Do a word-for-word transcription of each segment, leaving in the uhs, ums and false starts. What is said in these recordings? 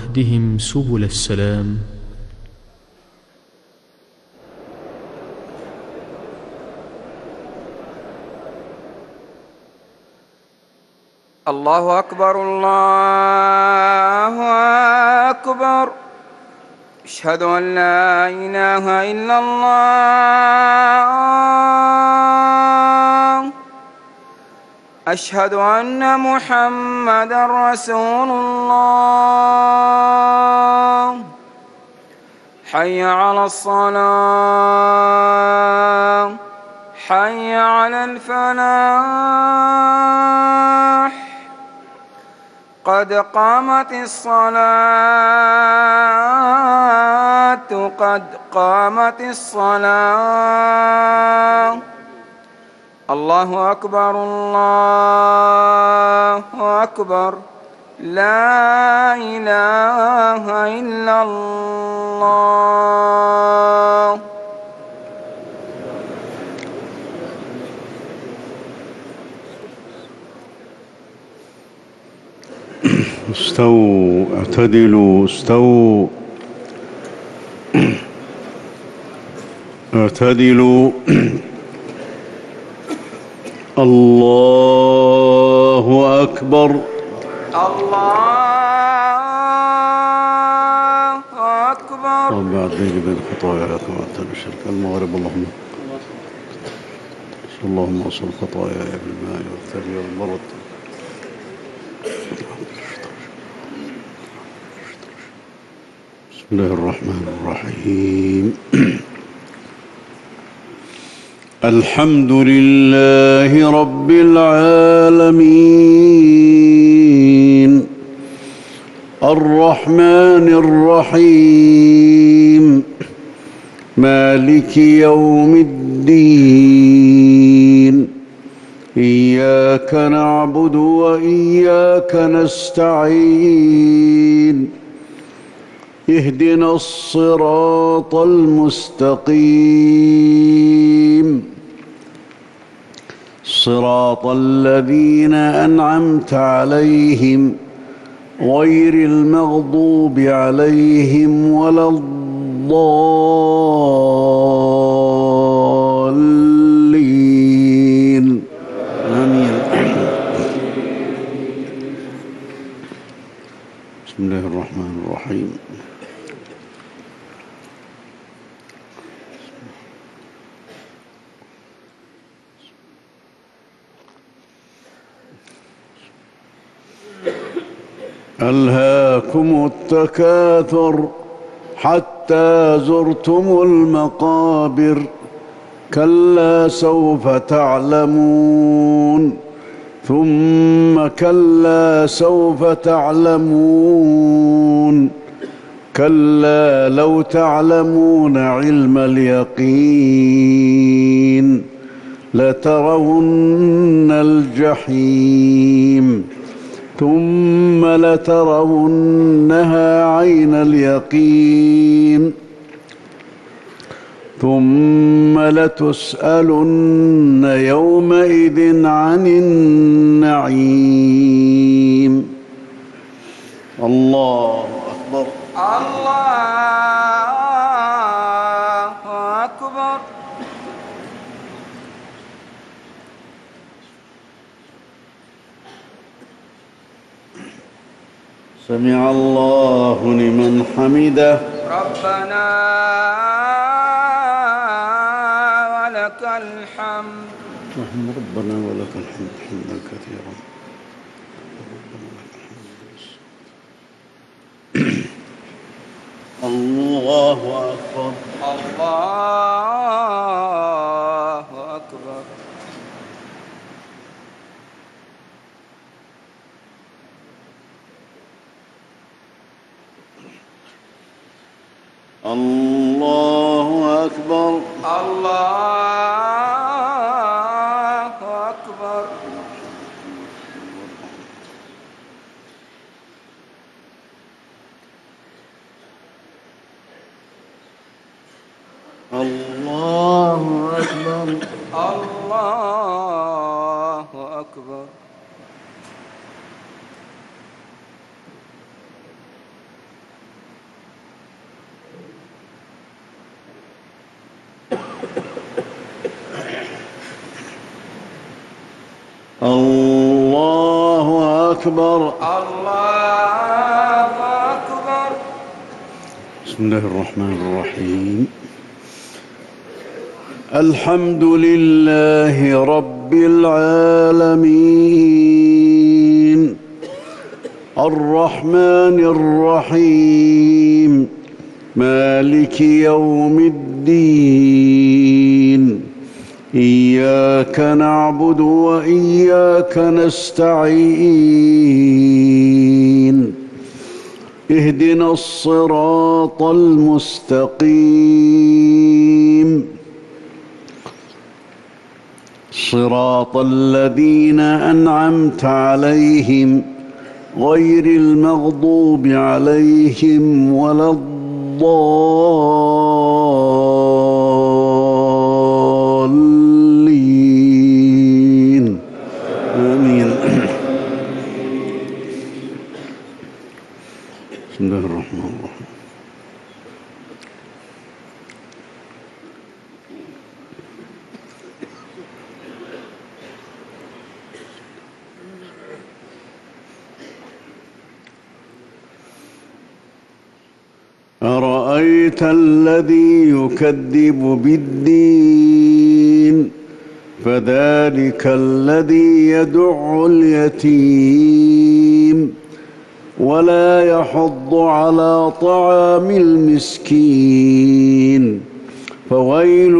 واهدهم سبل السلام. الله أكبر الله أكبر. أشهد أن لا إله إلا الله. أشهد أن محمدًا رسول الله. حي على الصلاة، حي على الفلاح، قد قامت الصلاة، قد قامت الصلاة. الله أكبر الله أكبر. لا إله إلا الله. استووا اعتدلوا استووا اعتدلوا. الله أكبر الله أكبر. اللهم بعد بيني بين خطاياي كما أعتد الشرك المغرب. اللهم اللهم اصل خطاياي بالماء والثلج والبرد. بسم الله الرحمن الرحيم. الحمد لله رب العالمين الرحمن الرحيم مالك يوم الدين. إياك نعبد وإياك نستعين. اهدنا الصراط المستقيم صراط الذين أنعمت عليهم غير المغضوب عليهم ولا الضالين. آمين. بسم الله الرحمن الرحيم. ألهاكم التكاثر حتى زرتم المقابر. كلا سوف تعلمون ثم كلا سوف تعلمون. كلا لو تعلمون علم اليقين لترون الجحيم ثم لترونها عين اليقين ثم لتسألن يومئذ عن النعيم. الله أكبر الله أكبر. سمع الله لمن حمده. ربنا ولك الحمد. ربنا ولك الحمد حمدا كثيرا. الله أكبر الله أكبر. الله أكبر الله أكبر. الله أكبر الله أكبر. أكبر. الله أكبر. بسم الله الرحمن الرحيم. الحمد لله رب العالمين الرحمن الرحيم مالك يوم الدين إياك نعبد وإياك نستعين اهدنا الصراط المستقيم صراط الذين أنعمت عليهم غير المغضوب عليهم ولا الضالين آمين. بسم الله الرحمن الرحيم. أرأيت الذي يكذب بالدين فذلك الذي يدع اليتيم ولا يحض على طعام المسكين فويل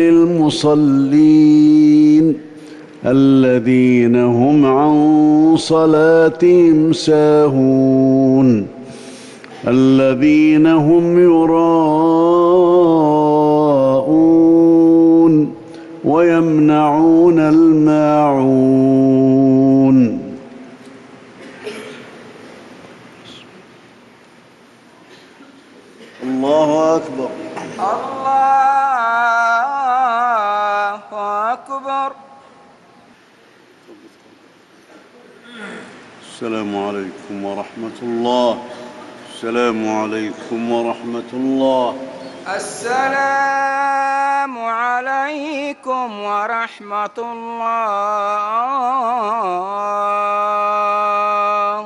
للمصلين الذين هم عن صلاتهم ساهون الذين هم يراءون ويمنعون الماعون. الله أكبر. الله أكبر. السلام عليكم ورحمة الله. السلام عليكم ورحمة الله. السلام عليكم ورحمة الله.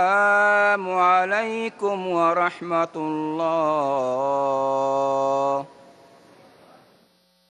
السلام عليكم ورحمة الله.